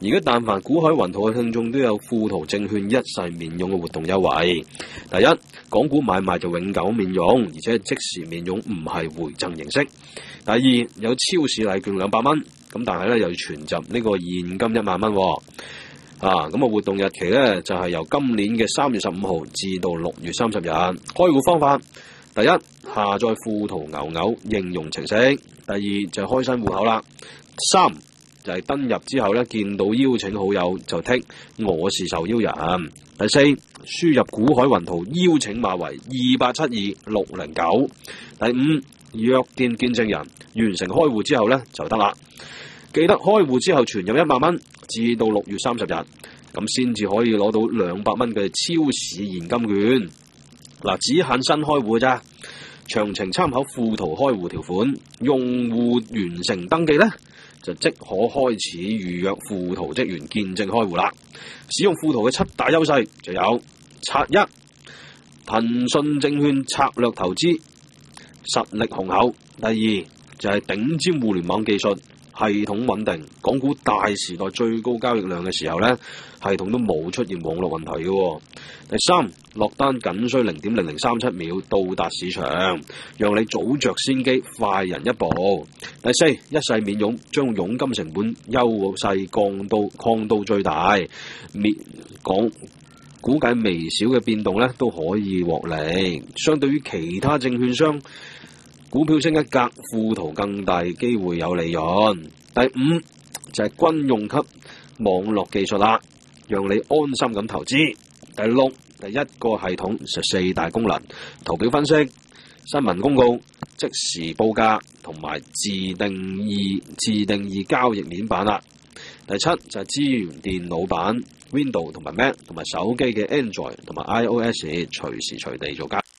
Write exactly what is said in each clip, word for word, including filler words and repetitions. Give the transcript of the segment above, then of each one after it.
而家但凡股海雲圖嘅聽眾都有富途證券一世免佣嘅活動優惠。第一，港股買賣就永久免佣，而且係即時免佣，唔係回贈形式。第二，有超市禮券兩百蚊，咁但係咧又要存集呢個現金一萬蚊。啊，咁啊活動日期咧就係、是、由今年嘅三月十五號至到六月三十日。開戶方法，第一，下載富途牛牛應用程式；第二就係開新戶口啦；三就係、是、登入之後咧見到邀請好友就剔我是受邀人；第四，輸入股海雲圖邀請碼為二八七二六零九；第五，約見見證人，完成開戶之後咧就得啦。記得開戶之後存入一萬蚊。至到六月三十日，咁先至可以攞到兩百蚊嘅超市現金券。嗱，只限新開戶咋，詳情參考富途開戶條款。用戶完成登記呢，就即可開始預約富途職員見證開戶啦。使用富途嘅七大優勢就有：拆一，騰訊證券策略投資實力雄厚；第二就係、是、頂尖互聯網技術。系統穩定，港股大時代最高交易量嘅時候呢，系統都冇出現網絡問題嘅。第三，落單僅需零點零零三七秒到達市場，讓你早着先機，快人一步。第四，一世免佣，將佣金成本優勢降到擴到最大，免港估計微小嘅變動呢都可以獲利。相對於其他證券商，股票升一格，富途更大機會有利潤。第五就係、是、軍用級網絡技術啦，讓你安心咁投資。第六，第一個系統十四大功能，圖表分析、新聞公告、即時報價同埋自定義自定義交易面板啦。第七就係、是、支援電腦版 Windows 同埋 Mac 同埋手機嘅 Android 同埋 iOS 隨時隨地做交易。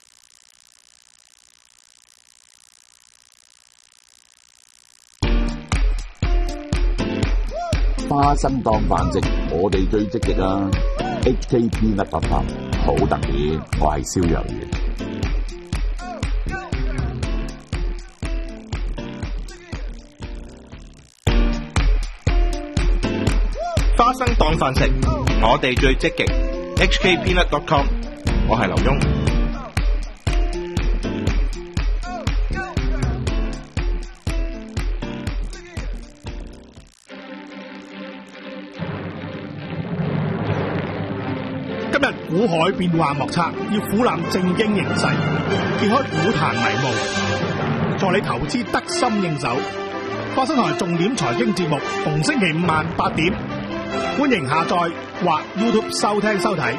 花生當飯食，我哋最積極啊 ！H K P 粒粒粒，好特別，我係蕭陽元。 花生當飯食，我哋最積極 H K P 粒粒 .com， 我係劉墉。 今日股海變幻莫測，要俯瞰政經形勢，揭開股壇迷霧，助你投資得心應手。花生台重點財經節目，逢星期五晚八點，歡迎下載或 YouTube 收聽收睇。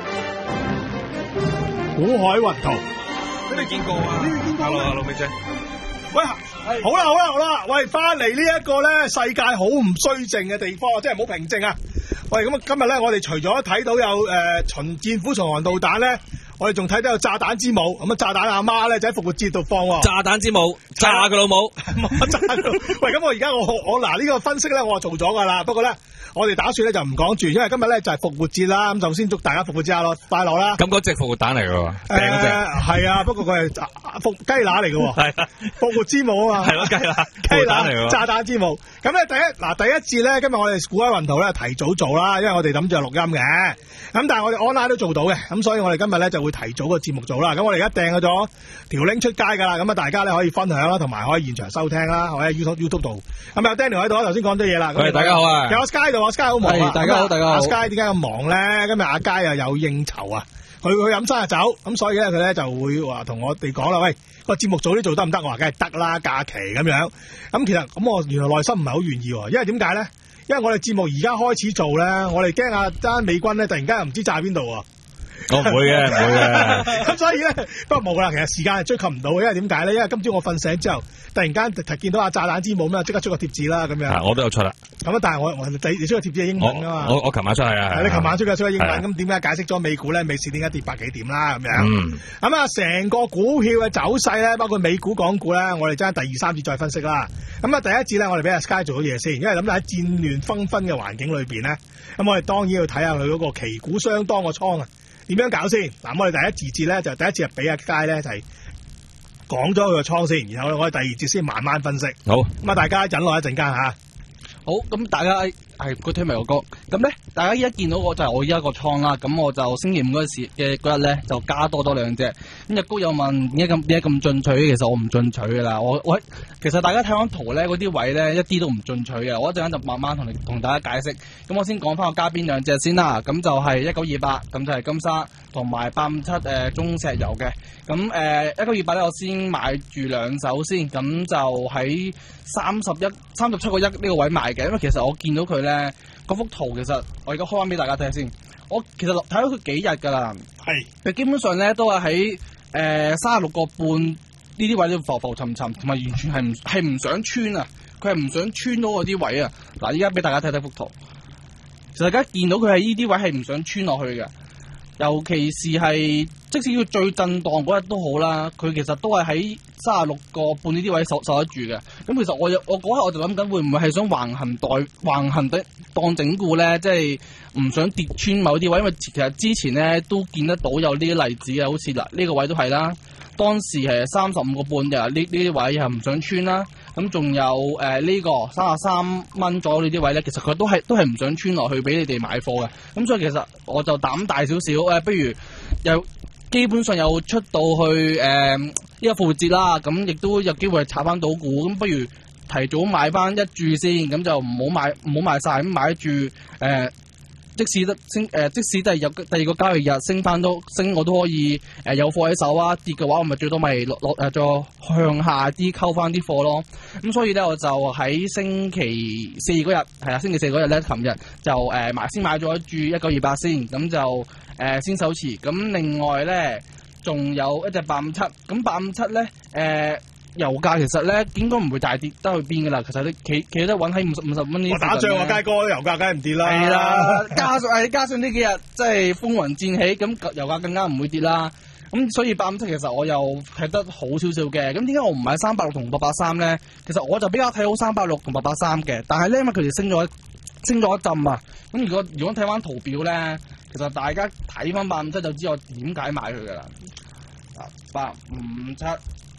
股海雲圖， 你哋見過啊？你哋見過啊？老美姐， 喂，好啦好啦好啦，喂，翻嚟呢一個咧世界好唔衰靜嘅地方，即係唔好平靜啊！喂，咁啊，今日咧，我哋除咗睇到有誒、呃、巡戰斧巡航導彈咧，我哋仲睇到有炸彈之母。咁啊，炸彈阿媽咧就喺復活節度放喎。 炸彈之母，炸佢老母， 炸佢！喂，咁我而家我我嗱呢、這個分析咧，我做咗噶啦。不過咧，我哋打算咧就唔講住，因為今日咧就係復活節啦。咁就先祝大家復活節快樂快樂啦。 咁嗰隻復活蛋嚟㗎喎，訂嗰隻係啊，不過佢係復雞乸嚟㗎喎。係啊，復活之母啊嘛。係咯，雞乸，雞乸嚟喎。炸彈之母。咁咧第一嗱第一節咧，今日我哋股海雲圖咧提早做啦，因為我哋諗住錄音嘅。咁但係我哋 online 都做到嘅，咁所以我哋今日咧就會提早個節目做啦。咁我哋而家訂咗條 link 出街㗎啦，咁啊大家咧可以分享啦，同埋可以現場收聽啦，或者 YouTube YouTube 度。咁有 Daniel 喺度，頭先講咗嘢啦。 喂，大家好啊！ 有 Sky 度，我 Sky 好忙啊！ 大家好，大家好。 阿 Sky 點解咁忙咧？今日阿佳又有應酬啊，佢去飲生日酒，咁所以咧佢咧就會話同我哋講啦，喂，個節目早啲做得唔得？我話梗係得啦，假期咁樣。咁其實咁我原來內心唔係好願意喎，因為點解咧？因為我哋節目而家開始做咧，我哋驚阿單美軍咧突然間又唔知炸喺邊度喎。 我唔會嘅，唔會嘅。 咁所以咧，不過冇啦。其實時間係追求唔到嘅，因為點解咧？因為今朝我瞓醒之後，突然間見到阿炸彈之母咁即刻出個貼紙啦，咁樣。我都有出啦。咁啊，但係我我你你出個貼紙係英文噶嘛？我我琴晚出係啊。你琴晚出嘅出咗英文，咁點解解釋咗美股咧？美市點解跌百幾點啦？咁樣。嗯。咁啊，成個股票嘅走勢咧，包括美股、港股咧，我哋爭第二三節再分析啦。咁啊，第一節咧，我哋俾阿 Sky 做咗嘢先，因為諗住喺戰亂紛紛嘅環境裏邊咧，咁我哋當然要睇下佢嗰個旗鼓相當嘅倉啊。點樣搞先？嗱，我哋第一節節咧就第一節係俾阿佳咧就係講咗佢個倉先，然後我哋第二節先慢慢分析。好，咁啊大家忍耐一陣間吓。 好，咁大家係佢推埋個歌。咁咧，大家依家見到我就係我依家個倉啦。咁我就星期五嗰時嘅嗰日咧就加多多兩隻。咁日高有問點解咁點解咁進取？其實我唔進取噶啦。我我其實大家睇翻圖咧，嗰啲位咧一啲都唔進取嘅。我一陣間就慢慢同你同大家解釋。咁我先講翻我加邊兩隻先啦。咁就係一九二八，咁就係金沙同埋八五七誒中石油嘅。咁誒一九二八咧，我先買住兩手先。咁就喺三十一、三十七個一呢個位賣嘅。因為其實我見到佢咧嗰幅圖，其實我而家開翻俾大家睇下先。我其實睇咗佢幾日㗎啦。係。佢基本上咧都係喺誒三十六個半呢啲位都浮浮沉沉，同埋完全係唔係唔想穿啊！佢係唔想穿到嗰啲位啊！嗱，依家俾大家睇睇幅圖。其實大家見到佢係呢啲位係唔想穿落去嘅，尤其是係即使佢最震盪嗰日都好啦，佢其實都係喺三十六個半呢啲位守守得住嘅。咁其實我有我嗰刻我就諗緊會唔會係想橫行代橫行的當整固咧，即係唔想跌穿某啲位，因為其實之前咧都見得到有呢啲例子啊，好似嗱呢個位都係啦，當時係三十五個半嘅呢呢啲位係唔想穿啦。咁仲有誒呢、呃這個三十三蚊左右呢啲位咧，其實佢都係都係唔想穿落去俾你哋買貨嘅。咁所以其實我就膽大少少誒，不如又基本上又出到去誒呢、呃、個復活節啦，咁亦都有機會炒翻到股，咁不如提早買翻一注先，咁就唔好買唔好賣晒，咁買住誒。呃即使得升誒、呃，即使都係有第二個交易日升翻都升，我都可以誒、呃、有貨喺手啊。跌嘅話，我咪最多咪落落誒再向下啲溝翻啲貨咯。咁所以咧，我就喺星期四嗰日係啊，星期四嗰日咧，琴日就誒買、呃、先買咗一注一九二八先，咁就誒、呃、先手持。咁另外咧，仲有一隻八五七，咁八五七咧誒。呃油價其實咧應該唔會大跌得去邊噶啦，其實你企企得穩喺五十五十蚊呢。我打仗啊，佳哥，油價梗係唔跌啦。 係啦，加上係加上呢幾日即係風雲戰起，咁油價更加唔會跌啦。咁所以八五七其實我又睇得好少少嘅。咁點解我唔買三百六同八八三咧？其實我就比較睇好三百六同八八三嘅，但係咧因為佢哋升咗升咗一陣啊。咁如果如果睇翻圖表咧，其實大家睇翻八五七就知我點解買佢噶啦。啊，八五七。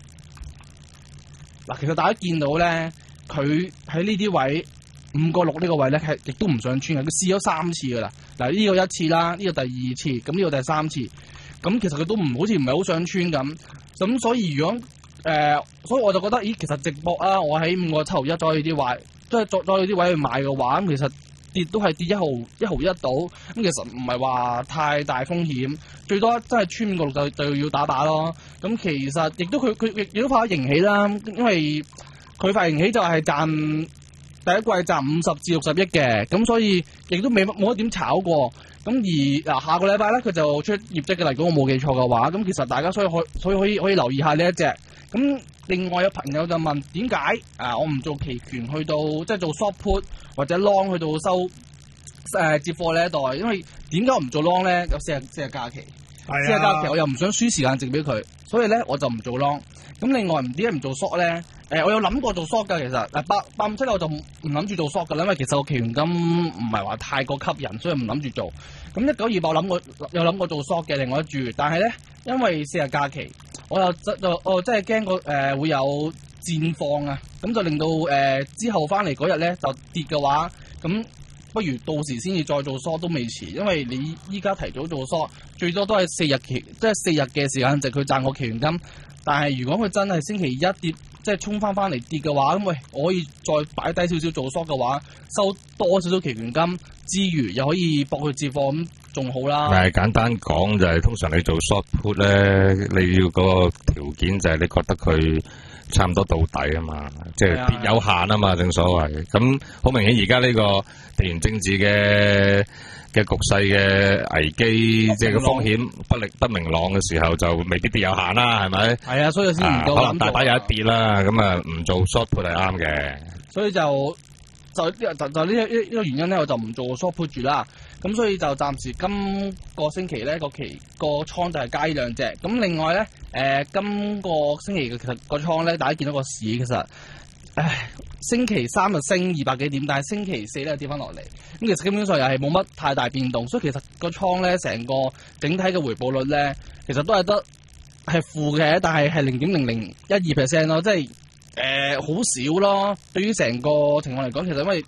嗱，其實大家見到咧，佢喺呢啲位五個六呢個位咧，係亦都唔想穿嘅。佢試咗三次噶啦，嗱呢個一次啦，呢個第二次，咁呢個第三次，咁其實佢都唔好似唔係好想穿咁。咁所以如果誒、呃，所以我就覺得，咦，其實直播啊，我喺五個七毫一左右啲位，即係再再啲位去買嘅話，咁其實跌都係跌一毫一毫一到，咁其實唔係話太大風險，最多真係穿五個六就就要打靶咯。咁其實亦都佢佢亦都發咗盈喜啦，因為佢發盈喜就係賺第一季賺五十至六十億嘅，咁所以亦都未冇得點炒過。咁而嗱下個禮拜咧，佢就出業績嘅，如果我冇記錯嘅話，咁其實大家所以可所以可以可以留意下呢一隻。咁另外有朋友就問點解啊？我唔做期權去到即係做 short put 或者 long 去到收誒、呃、接貨呢一代，因為點解我唔做 long 咧？有四日四日假期，四日假期我又唔想輸時間值俾佢，所以咧我就唔做 long。咁另外唔點解唔做 short 咧？誒、呃，我有諗過做 short 㗎，其實誒八八五七我就唔諗住做 short 㗎啦，因為其實個期權金唔係話太過吸引，所以唔諗住做。咁一九二八我諗過有諗過做 short 嘅另外一注，但係咧因為四日假期，我又就我真係驚個誒會有戰況啊，咁就令到誒、呃、之後翻嚟嗰日咧就跌嘅話，咁不如到時先至再做 short 都未遲，因為你依家提早做 short，最多都係四日期，即係四日嘅時間值佢賺我期權金。但係如果佢真係星期一跌，即係衝翻翻嚟跌嘅話，咁喂，我可以再擺低少少做 short 嘅話，收多少少期權金之餘，又可以博佢接貨，咁仲好啦。 係簡單講就係、是，通常你做 short put 咧，你要個條件就係你覺得佢差唔多到底啊嘛，即係跌有限啊嘛，正所謂。咁好明顯而家呢個地緣政治嘅嘅局勢嘅危機，即係個風險不力不明朗嘅時候，就未必跌有限啦，係咪？係啊，所以先唔夠、啊、可能大把有一跌啦，咁啊唔做 short put 係啱嘅。所以就就就就呢一呢個原因咧，我就唔做 short put 住啦。咁所以就暫時今個星期咧個期個倉就係加呢兩隻。咁另外咧，誒、呃、今個星期嘅其實個倉咧，大家見到個市其實，唉。星期三就升二百幾點，但係星期四咧跌翻落嚟，咁其實基本上又係冇乜太大變動，所以其實個倉咧成個整體嘅回報率咧，其實都係得係負嘅，但係係零點零零一二 percent 咯，即係誒好少咯。對於成個情況嚟講，其實因為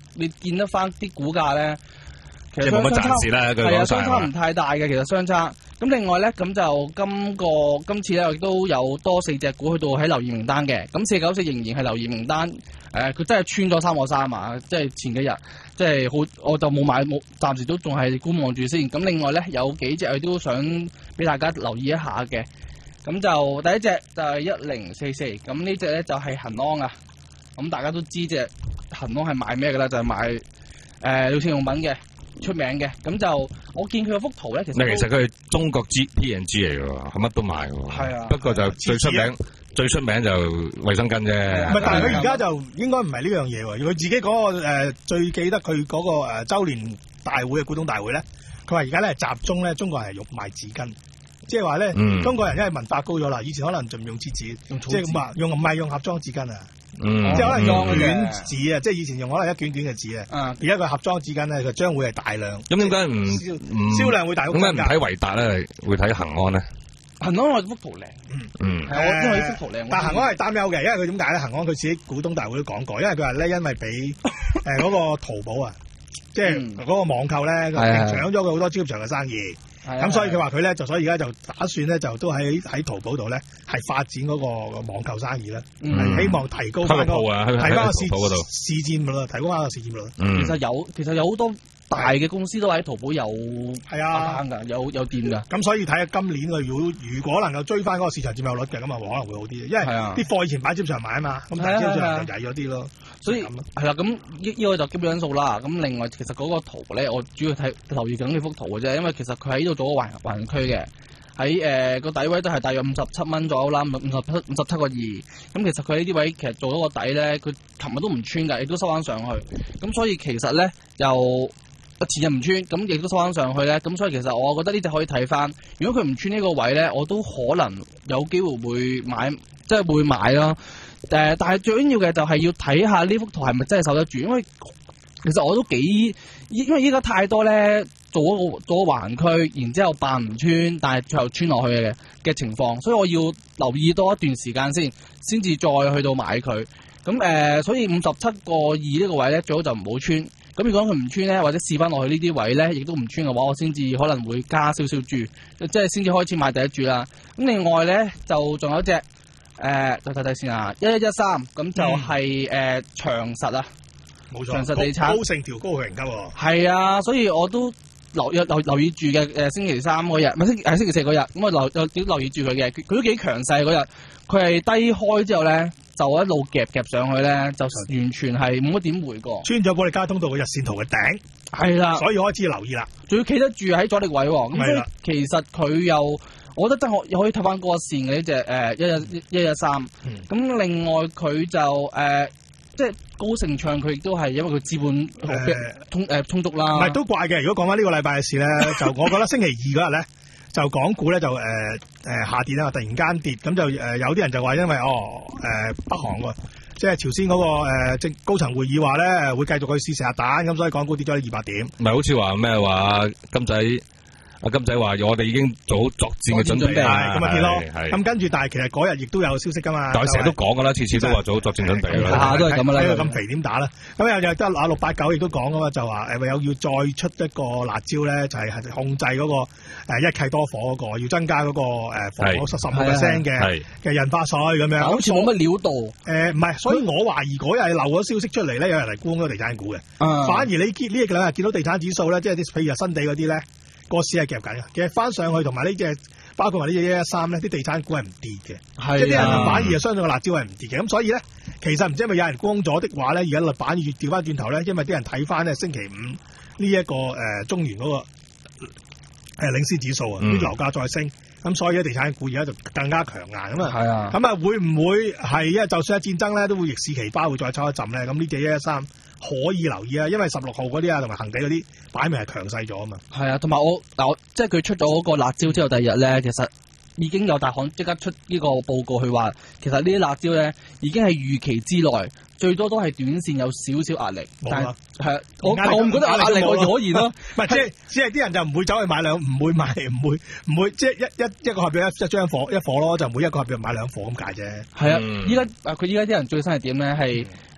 你見得翻啲股價咧，其實即係冇乜賺市啦， 係啊，相差唔太大嘅，其實相差。咁另外咧，咁就今個今次咧亦都有多四隻股去到喺留意名單嘅。咁四九四仍然係留意名單，誒、呃，佢真係穿咗三個三啊！即係前幾日，即係好，我就冇買，冇，暫時都仲係觀望住先。咁另外咧，有幾隻我都想俾大家留意一下嘅。咁就第一隻就係一零四四，咁呢隻咧就係恒安啊。咁大家都知隻恒安係賣咩嘅啦，就係、是、賣誒女性用品嘅。出名嘅，咁就我見佢個幅圖咧，其實其實佢係中國 G P and G 嚟嘅喎，係乜都賣嘅喎。係啊， 不過就最出名，最出名就衛生巾啫。 唔係，但係佢而家就應該唔係呢樣嘢喎。佢自己嗰、那個、呃、最記得佢嗰個誒週年大會嘅股東大會咧，佢話而家咧集中咧中國人係用賣紙巾，即係話咧中國人因為文化高咗啦，以前可能仲用廁紙，即係咁話用唔係用盒裝紙巾啊。 嗯， 即係可能用卷紙啊，即係以前用可能一卷卷嘅紙啊，而家個盒裝紙巾咧，佢將會係大量。 咁點解唔銷量會大好多？ 點解唔睇維達咧，會睇恒安咧？ 恒安我幅圖靚，嗯嗯，係我因為幅圖靚。但恒安係擔憂嘅，因為佢點解咧？恒安佢自己股東大會都講過，因為佢話咧，因為俾誒嗰個淘寶啊，即係嗰個網購咧，搶咗佢好多超級場嘅生意。咁所以佢話佢咧就所以而家就打算咧就都喺喺淘寶度咧係發展嗰個網購生意咧，係、嗯、希望提高翻、那個提翻個市市佔率，提高翻個市佔率。 嗯、其實有其實有好多大嘅公司都喺淘寶有係啊㗎，有有店㗎。咁所以睇下今年佢如果如果能夠追翻嗰個市場佔有率嘅，咁啊可能會好啲，因為啲貨以前擺喺商場買啊嘛，咁但係商場就曳咗啲咯。所以係啦，咁呢呢個就基本因素啦。咁另外其實嗰個圖咧，我主要睇留意緊呢幅圖嘅啫，因為其實佢喺度做個橫橫區嘅，喺誒個底位都係大約五十七蚊左右啦，五十七五十七個二。咁其實佢呢啲位其實做咗個底咧，佢琴日都唔穿㗎，亦都收翻上去。咁所以其實咧又前日唔穿，咁亦都收翻上去咧。咁所以其實我覺得呢隻可以睇翻。如果佢唔穿呢個位咧，我都可能有機會會買，即係會買咯。誒、呃，但係最緊要嘅就係要睇下呢幅圖係咪真係受得住，因為其實我都幾，因為依家太多咧做一個做一個橫區，然之後扮唔穿，但係最後穿落去嘅嘅情況，所以我要留意多一段時間先，先至再去到買佢。咁誒、呃，所以五十七個二呢個位咧，最好就唔好穿。咁如果佢唔穿咧，或者試翻落去呢啲位咧，亦都唔穿嘅話，我先至可能會加少少注，即係先至開始買第一注啦。咁另外咧，就仲有一隻。誒、呃，再睇睇先啊，一一一三咁就係、是、誒、嗯呃、長實啊，冇錯，長實地產高盛調高佢評級喎，係啊，所以我都留留留意住嘅誒，星期三嗰日，唔係星係星期四嗰日，咁我留有點留意住佢嘅，佢都幾強勢嗰日，佢係低開之後咧，就一路夾夾上去咧，就完全係冇乜點回過，穿咗保利加通道嘅日線圖嘅頂，係啦，所以開始留意啦，仲要企得住喺阻力位喎，咁所以其實佢又。我覺得真可可以睇翻嗰個線嘅呢隻誒一一一一三，咁、嗯、另外佢就誒、呃、即係高盛唱佢亦都係因為佢資本充誒、呃、充足啦。唔係都怪嘅，如果講翻呢個禮拜嘅事咧，就我覺得星期二嗰日咧就港股咧就誒誒、呃、下跌啦，突然間跌，咁就誒、呃、有啲人就話因為哦誒、呃、北韓喎，即係朝鮮嗰、那個誒即、呃、高層會議話咧會繼續去試射核彈，咁所以港股跌咗二百點。唔係好似話咩話金仔？阿金仔話：我哋已經做好作戰嘅準備，係咁咪跌咯。咁跟住，但係其實嗰日亦都有消息噶嘛。但係成日都講噶啦，次次都話做好作戰準備啦。下都係咁啦。睇佢咁肥點打啦？咁又又得阿六八九亦都講噶嘛，就話誒有要再出一個辣椒咧，就係、是、控制嗰、那個、呃、一契多伙嗰、那個，要增加嗰、那個誒房屋十十五 percent 嘅嘅印花稅咁樣。好似冇乜料到。誒唔係，所以我懷疑嗰日漏咗消息出嚟咧，有人嚟沽嗰個地產股嘅、嗯。反而你呢一兩日見到地產指數咧，即係啲譬如新地嗰啲咧。個市係夾緊嘅，其實翻上去同埋呢隻，包括埋呢隻一一三咧，啲地產股係唔跌嘅，即係啲人反而係相信個辣椒係唔跌嘅。咁所以咧，其實唔知係咪有人沽咗的話咧，而家反而調翻轉頭咧，因為啲人睇翻咧星期五呢、這、一個誒、呃、中原嗰、那個誒、呃、領先指數啊，啲、嗯、樓價再升，咁所以咧地產股而家就更加強硬咁啊。係啊，咁啊會唔會係因為就算係戰爭咧，都會逆市奇葩會再抽一陣咧？咁呢隻一一三。可以留意啊，因為十六號嗰啲啊，同埋恒地嗰啲擺明係強勢咗啊嘛。係啊，同埋我嗱，我即係佢出咗嗰個辣椒之後，第二日咧，其實已經有大行即刻出呢個報告去話，其實呢啲辣椒咧已經係預期之內，最多都係短線有少少壓力。但係係我我唔覺得壓力我可言咯。唔係即係只係啲人就唔會走去買兩，唔會買唔會唔會即係一一一個合約一一張貨一貨咯，就每一個合約買兩貨咁解啫。係啊，依家佢依家啲人最新係點咧？係。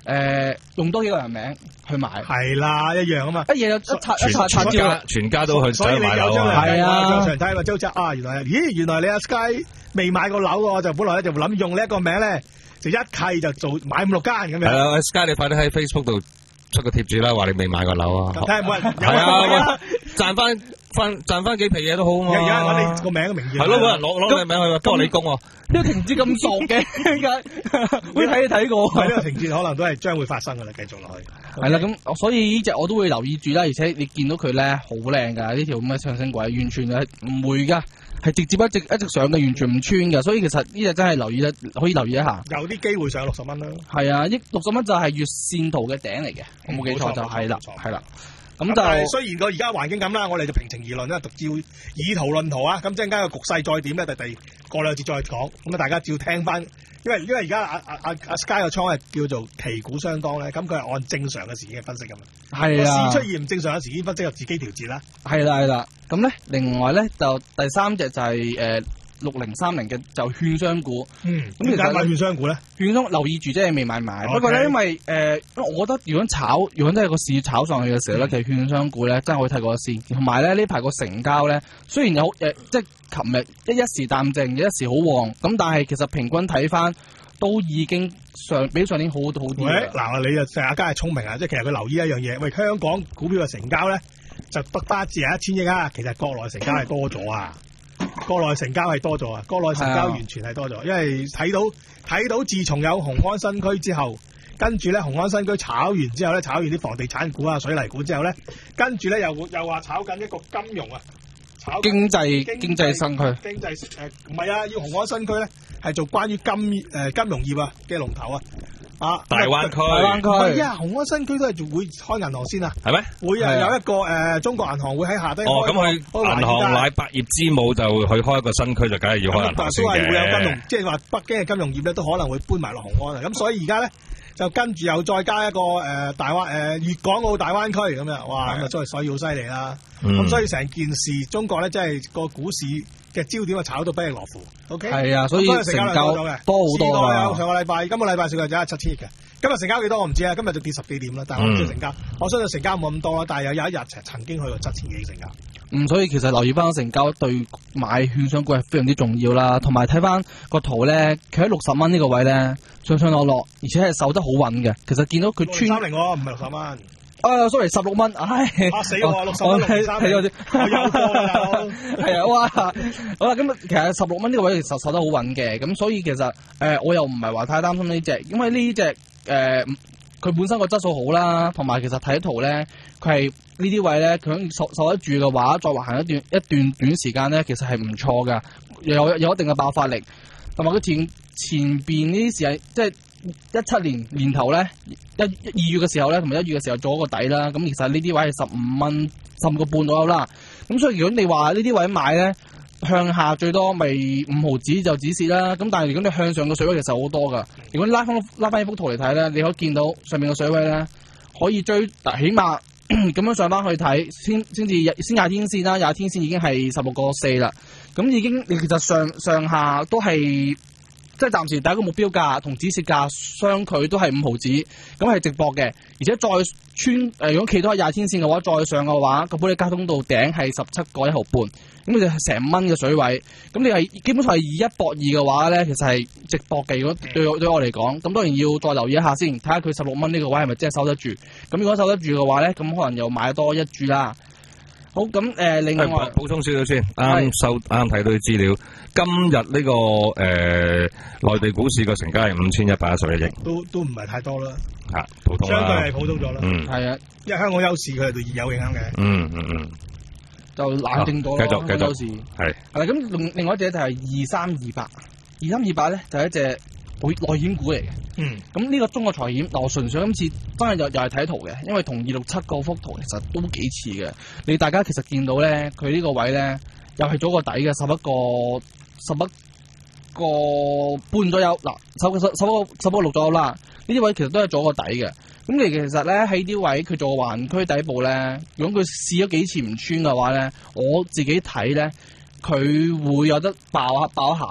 誒用多幾個人名去買， 係啦，一樣啊嘛， 一嘢就一拆一拆拆全家全家都去所以你有張係啊， 常睇個周則啊，原來咦原來你阿 Sky 未買過樓喎，我就本來咧就諗用呢一個名咧，就一契就做買五六間咁樣。 係啦 ，Sky 你快啲喺 Facebook 度出個貼紙啦，話你未買過樓啊！ 睇下冇人係啊，賺翻翻賺翻幾皮嘢都好啊嘛！ 有有我哋個名嘅名義係咯，冇人攞攞你名去幫你供喎。 呢個情節咁傻嘅，點解？會睇你睇過。 係呢個情節可能都係將會發生㗎啦，繼續落去。 係啦，咁所以呢隻我都會留意住啦，而且你見到佢咧好靚㗎，呢條咁嘅上升軌完全係唔會㗎。係直接一直一直上嘅，完全唔穿嘅，所以其實呢隻真係留意得可以留意一下。 有啲機會上六十蚊啦。係啊，呢六十蚊就係月線圖嘅頂嚟嘅，我冇記錯就係啦，係啦。咁就雖然個而家環境咁啦，我哋就平情而論啦，照以圖論圖啊。咁陣間個局勢再點咧，第第過兩節再講。咁啊，大家照聽翻，因為因為而家阿阿阿阿 Sky 個倉係叫做旗鼓相當咧，咁佢係按正常嘅時間分析㗎嘛。 係啊。 市出現唔正常嘅時間分析，就自己調節啦。 係啦係啦。咁咧，另外咧就第三隻就係誒六零三零嘅就券商股。嗯。咁點解買券商股咧？ 券商留意住，即係未買買。Okay. 不過咧，因為誒、呃，我覺得如果炒，如果真係個市炒上去嘅時候咧，其實券商股咧真係可以睇過先。同埋咧呢排個成交咧，雖然有誒、呃，即係琴日一一時淡靜，一時好旺，咁但係其實平均睇翻都已經上比上年好好啲。喂， 嗱，你就成日家係聰明啊！即係其實佢留意一樣嘢，喂，香港股票嘅成交咧。就得翻至係一千億啊！其實國內成交係多咗啊，國內成交係多咗啊，國內成交完全係多咗，因為睇到睇到自從有雄安新區之後，跟住咧雄安新區炒完之後咧，炒完啲房地產股啊、水泥股之後咧，跟住咧又又話炒緊一個金融啊，炒經濟經濟新區， 經濟誒唔係啊，要雄安新區咧係做關於金誒、呃、金融業啊嘅龍頭啊。啊！ 大灣區， 大灣區， 係啊！雄安新區都係仲會開銀行先啊， 係咩？ 會啊，有一個誒、呃、中國銀行會喺下低。 哦，咁佢銀行乃百業之母就去開一個新區，就梗係要開銀行先嘅。 都係會有金融，即係話北京嘅金融業咧，都可能會搬埋落雄安啊。咁所以而家咧就跟住又再加一個誒、呃、大灣誒粵港澳大灣區咁樣，哇！咁啊，所以所以好犀利啦。咁、嗯、所以成件事，中國咧真係個股市嘅焦點啊，炒到不亦樂乎。O K， 係啊，所以成交多好多啊。 上個禮拜，今個禮拜成個就係七千億嘅。今日成交幾多我唔知啊，今日就跌十幾點啦。但係我唔知成交，嗯、我相信成交冇咁多啦。但係有有一日曾經去過七千幾成交。 嗯，所以其實留意翻個成交對買券商股係非常之重要啦。同埋睇翻個圖咧，佢喺六十蚊呢個位咧上上落落，而且係守得好穩嘅。其實見到佢穿三零喎，唔係六十蚊。 啊 ，sorry， 十六蚊，唉， 嚇死我，六十蚊六三零，我有過啦， 係啊，哇，好啦，咁其實十六蚊呢個位其實守得好穩嘅，咁所以其實誒、呃、我又唔係話太擔心呢隻，因為呢隻誒佢本身個質素好啦，同埋其實睇圖咧，佢係呢啲位咧，佢受受得住嘅話，再行一段一段短時間咧，其實係唔錯噶，有有一定嘅爆發力，同埋佢前前邊呢啲時係即係。一七年年頭咧，一二月嘅時候咧，同埋一月嘅時候做一個底啦。咁其實呢啲位係十五蚊，十五個半左右啦。咁所以如果你話呢啲位買咧，向下最多咪五毫子就止蝕啦。咁但係如果你向上嘅水位其實好多噶。如果你拉翻拉翻呢幅圖嚟睇咧，你可以見到上面嘅水位咧可以追，起碼咁樣上翻去睇，先先至先廿天線啦，廿天線已經係十六個四啦。咁已經你其實上上下都係。即係暫時第一個目標價同止蝕價相距都係五毫子，咁係直播嘅，而且再穿誒、呃，如果企到喺廿天線嘅話，再上嘅話，個保利加通道頂係十七個一毫半，咁就係成蚊嘅水位，咁你係基本上係二一博二嘅話咧，其實係直播嘅。如果對我對我嚟講，咁當然要再留意一下先，睇下佢十六蚊呢個位係咪真係守得住。咁如果守得住嘅話咧，咁可能又買多一注啦。好，咁誒、呃，另外補充少少先，啱收啱睇到啲資料。今日呢、這個誒內、呃、地股市個成交係五千一百一十一億， 都都唔係太多啦， 嚇普通啦， 相對係普通咗啦。 嗯，係啊，因為香港優勢佢係對有影響嘅。 嗯嗯嗯， 就冷靜咗咯。 繼續繼續，係係啦。咁另另外一隻就係二三二八，二三二八咧就係、是、一隻內險股嚟嘅。嗯，咁呢個中國財險，嗱我純粹今次真係又又係睇圖嘅，因為同二六七嗰幅圖其實都幾似嘅。你大家其實見到咧，佢呢個位咧又係咗個底嘅，十一個十一個半左右。嗱，十十十一個十一個六左右啦。呢啲位其實都係咗個底嘅。咁你其實咧喺啲位佢做橫區底部咧，如果佢試咗幾次唔穿嘅話咧，我自己睇咧佢會有得爆一爆一下嘅。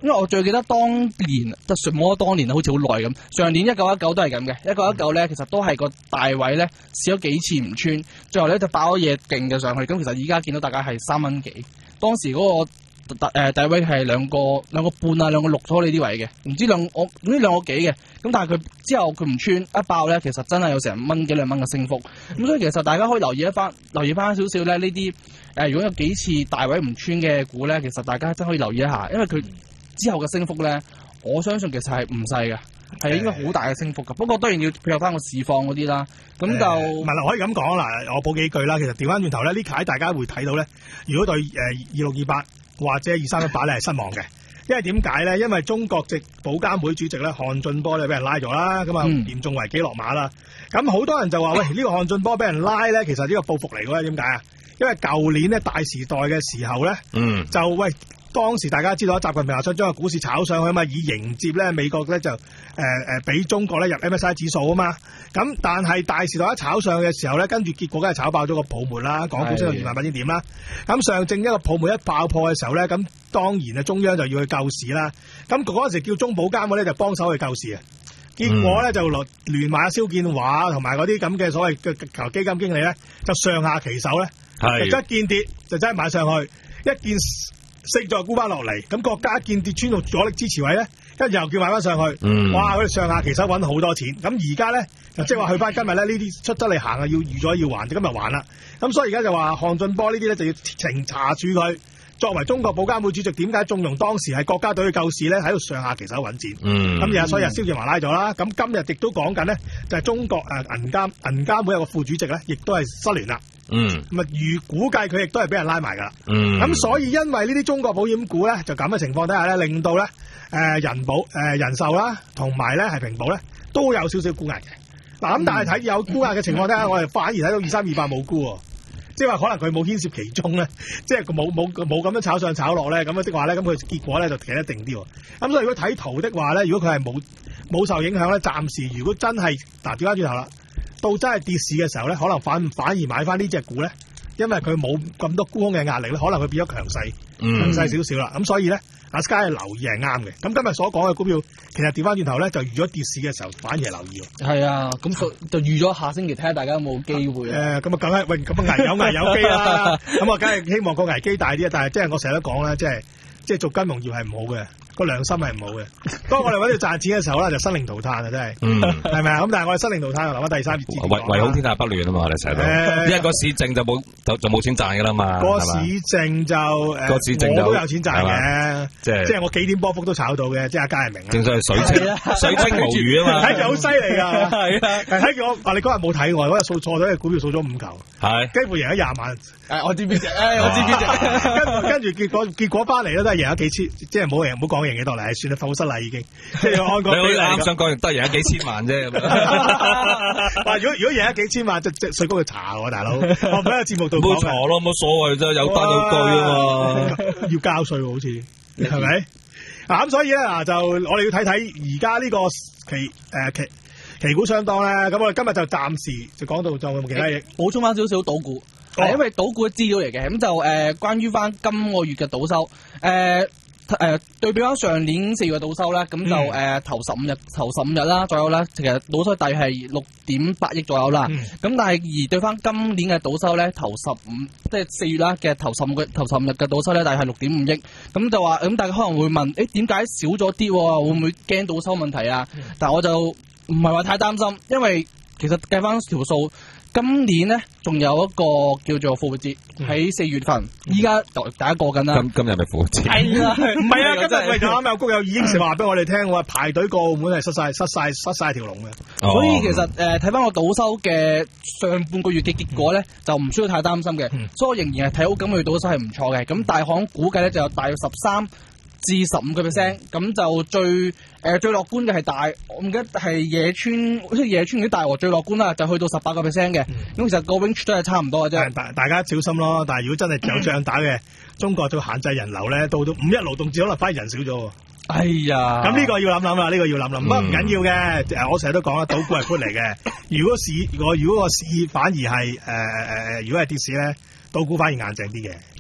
因為我最記得當年，就算冇得當年好似好耐咁。上年一九一九都係咁嘅，一九一九咧其實都係個大位咧試咗幾次唔穿，最後咧就爆咗嘢勁嘅上去。咁其實而家見到大家係三蚊幾，當時嗰、那個。誒大位係兩個兩個半啊，兩個六咗呢啲位嘅，唔知兩我呢兩個幾嘅，咁但係佢之後佢唔穿一爆咧，其實真係有成蚊幾兩蚊嘅升幅，咁所以其實大家可以留意一翻，留意翻少少咧呢啲誒，如果有幾次大位唔穿嘅股咧，其實大家真可以留意一下，因為佢之後嘅升幅咧，我相信其實係唔細嘅，係應該好大嘅升幅嘅。不過當然要配合翻個市況嗰啲啦，咁就唔係啦，可以咁講啦，我補幾句啦。其實調翻轉頭咧，呢排大家會睇到咧，如果對誒二六二八。或者二三一八咧係失望嘅，因為點解咧？因為中國籍保監會主席咧韓俊波咧俾人拉咗啦，咁啊嚴重違紀落馬啦。咁好多人就話：喂，呢個韓俊波俾人拉咧，其實呢個報復嚟嘅，點解啊？因為舊年咧大時代嘅時候咧，嗯，就喂當時大家知道習近平話想將個股市炒上去啊嘛，以迎接咧美國咧就誒誒俾中國咧入 M S C I 指數啊嘛。咁但係大時代一炒上嘅時候咧，跟住結果梗係炒爆咗個泡沫啦，港股升到二萬八千點啦。咁上證一個泡沫一爆破嘅時候咧，咁當然啊中央就要去救市啦。咁嗰陣時叫中保監嗰咧就幫手去救市啊。結果咧、嗯、就聯聯埋阿蕭建華同埋嗰啲咁嘅所謂嘅球基金經理咧，就上下其手咧，就一見跌就真係買上去，一見升再沽翻落嚟。咁國家一見跌穿到阻力支持位咧，跟住又叫買翻上去。嗯、哇！佢哋上下其手揾好多錢。咁而家咧就即係話去翻今日咧呢啲出得嚟行啊，要預咗要還，就今日還啦。咁所以而家就話韓俊波呢啲咧就要情查處佢。作為中國保監會主席，點解縱容當時係國家隊去救市咧？喺度上下其手揾錢。嗯。咁而所以啊，蕭建華拉咗啦。咁今日亦都講緊咧，就係、是、中國誒銀監銀監會有個副主席咧，亦都係失聯啦。嗯。咁啊，預估計佢亦都係俾人拉埋㗎啦。嗯。咁所以因為呢啲中國保險股咧，就咁嘅情況底下咧，令到咧誒、呃、人保誒、呃、人壽啦，同埋咧係平保咧，都有少少沽壓嘅。嗱咁，但係睇有沽壓嘅情況底下，我哋反而睇到二三二八冇沽喎。即係話可能佢冇牽涉其中咧，即係佢冇冇冇咁樣炒上炒落咧，咁樣的話咧，咁佢結果咧就企得定啲喎。咁所以如果睇圖的話咧，如果佢係冇冇受影響咧，暫時如果真係嗱調翻轉頭啦，到真係跌市嘅時候咧，可能反反而買翻呢隻股咧，因為佢冇咁多沽空嘅壓力咧，可能佢變咗強勢，強勢少少啦。咁所以咧，阿 Sky 留意係啱嘅。咁今日所講嘅股票，其實調翻轉頭咧，就預咗跌市嘅時候，反而係留意。係啊，咁就預咗下星期睇下大家有冇機會。 誒、呃，咁啊，梗係喂，咁啊危有危有機啦。咁啊，梗係希望個危機大啲啊。但係即係我成日都講啦，即係即係做金融業係唔好嘅。個良心係唔好嘅。當我哋揾住賺錢嘅時候咧，就生靈塗炭啊！真係，係咪啊？咁但係我哋生靈塗炭，留翻第三節。 唯唯恐天下不亂啊嘛！我哋成日都，因為個市淨就冇就就冇錢賺噶啦嘛。 個市淨就誒，個市淨我都有錢賺嘅，即係即係我幾點波幅都炒到嘅，即係阿嘉係明啊。 正所謂水清水清無魚啊嘛， 睇住好犀利㗎，係啊！睇住我話你嗰日冇睇我，嗰日掃錯咗，隻股票掃咗五球，係幾乎贏咗廿萬。 誒，我知邊隻？誒，我知邊隻？ 跟跟住結果結果翻嚟咧，都係贏咗幾千，即係冇贏，唔好講贏幾多嚟，算啦，放失啦已經。即係按個比例啱想講，都係贏咗幾千萬啫。 嗱，如果如果贏咗幾千萬，即即稅高去查喎，大佬。我喺個節目度冇查咯，冇所謂啫，有單有據啊嘛。 要交稅喎，好似係咪？嗱咁所以咧嗱，就我哋要睇睇而家呢個期誒期期股相當咧。咁我哋今日就暫時就講到就其他嘢， 補充翻少少賭股。係、哦、因為賭股嘅資料嚟嘅，咁就誒、呃、關於翻今個月嘅賭收，誒、呃、誒、呃、對比翻上年四月嘅賭收咧，咁就誒、呃、頭十五日頭十五日啦左右啦，其實賭收大約係六點八億左右啦。咁、嗯、但係而對翻今年嘅賭收咧，頭十五即係四月啦嘅頭十五個頭十五日嘅賭收咧，大約係六點五億。咁就話咁大家可能會問，誒點解少咗啲？會唔會驚賭收問題啊？嗯、但係我就唔係話太擔心，因為其實計翻條數。今年咧仲有一個叫做復活節喺四月份，依家大家過緊啦。 今今日咪復活節？ 係啊，唔係啊，今日喂就啱有谷友已經成話俾我哋聽，我話排隊過澳門係失晒、失晒、失晒條龍嘅。 哦、所以其實誒睇翻個賭收嘅上半個月嘅結果咧，嗯、就唔需要太擔心嘅。嗯、所以我仍然係睇好今個月賭收係唔錯嘅。咁大行估計咧就有大約十三至十五個 percent，咁就最誒、呃、最樂觀嘅係大，我唔記得係野村，好似野村啲大和最樂觀啦，就去到十八個 percent 嘅。咁、嗯、其實個 range 都係差唔多嘅啫。 大大家小心咯，但係如果真係有仗打嘅，中國就限制人流咧，到到五一勞動節可能反而人少咗。 哎呀， 咁呢個要諗諗啦，呢、呢個要諗諗。不過唔緊要嘅，誒我成日都講啦，賭股係 put 嚟嘅。如果市如果如果個市反而係誒誒誒，如果係跌市咧，賭股反而硬淨啲嘅。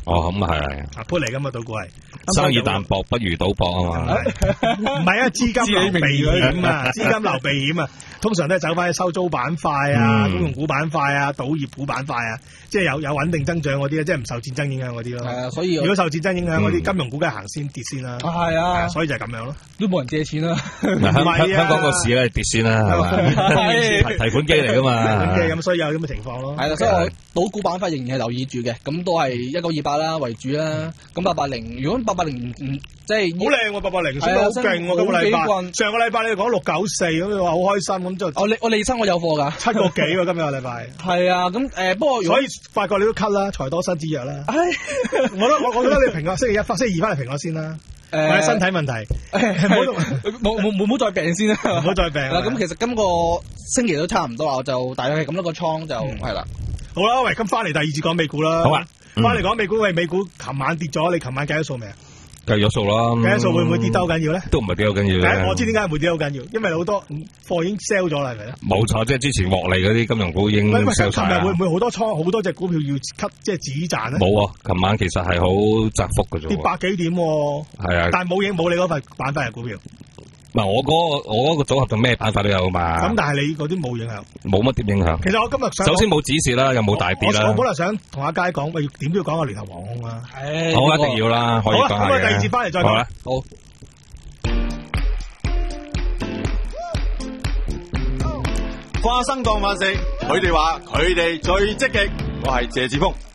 哦，咁係啊，put 嚟噶嘛，賭股係生意淡薄不如賭博啊嘛。 唔係啊，資金流避險啊，資金流避險啊，通常都係走翻去收租板塊啊、公用股板塊啊、賭業股板塊啊，即係有有穩定增長嗰啲，即係唔受戰爭影響嗰啲咯。係啊，所以如果受戰爭影響嗰啲金融股梗係行先跌先啦。係啊，所以就係咁樣咯，都冇人借錢啦。唔係啊，香港個市咧跌先啦，係嘛？提提款機嚟噶嘛？提款機咁，所以有咁嘅情況咯。係啦，所以我賭股板塊仍然係留意住嘅，咁都係一九二八啦為主啦。咁八八零，如果八八零唔唔即係好靚喎，八八零升得好勁喎，今個禮拜。上個禮拜你講六九四咁，你話好開心咁就。我利我利生我有貨㗎，七個幾喎今日個禮拜。係啊，咁誒不過所以發覺你都 cut 啦，財多身子弱啦。我覺得我我覺得你評我星期一、星期二翻嚟評我先啦。誒，或者身體問題，冇冇冇冇再病先啦，唔好再病。嗱，咁其實今個星期都差唔多啦，我就大約係咁多個倉就係啦。好啦，喂，咁翻嚟第二節講美股啦。好啊，翻嚟講美股，喂，美股琴晚跌咗，你琴晚計咗數未啊？計咗數啦。計咗數會唔會跌得好緊要咧？都唔係跌好緊要嘅。我知點解會跌得好緊要，因為好多貨已經 sell 咗啦，係咪咧？冇錯，即係之前獲利嗰啲金融股已經 sell 晒。琴日會唔會好多倉好多隻股票要 cut 即係止賺咧？冇啊，琴晚其實係好窄幅嘅啫。跌百幾點？係啊，但係冇影冇你嗰塊板塊嘅股票。唔係我嗰個我嗰個組合就咩板塊都有嘛。咁但係你嗰啲冇影響，冇乜點影響。其實我今日想首先冇指示啦，又冇大跌啦。我本來想同阿佳講，喂，點都要講個聯合航空啦。好，一定要啦，可以講下嘅。好啦，咁啊，第二節翻嚟再講。好啦，好。 花生當飯食，佢哋話佢哋最積極，我係謝志峰。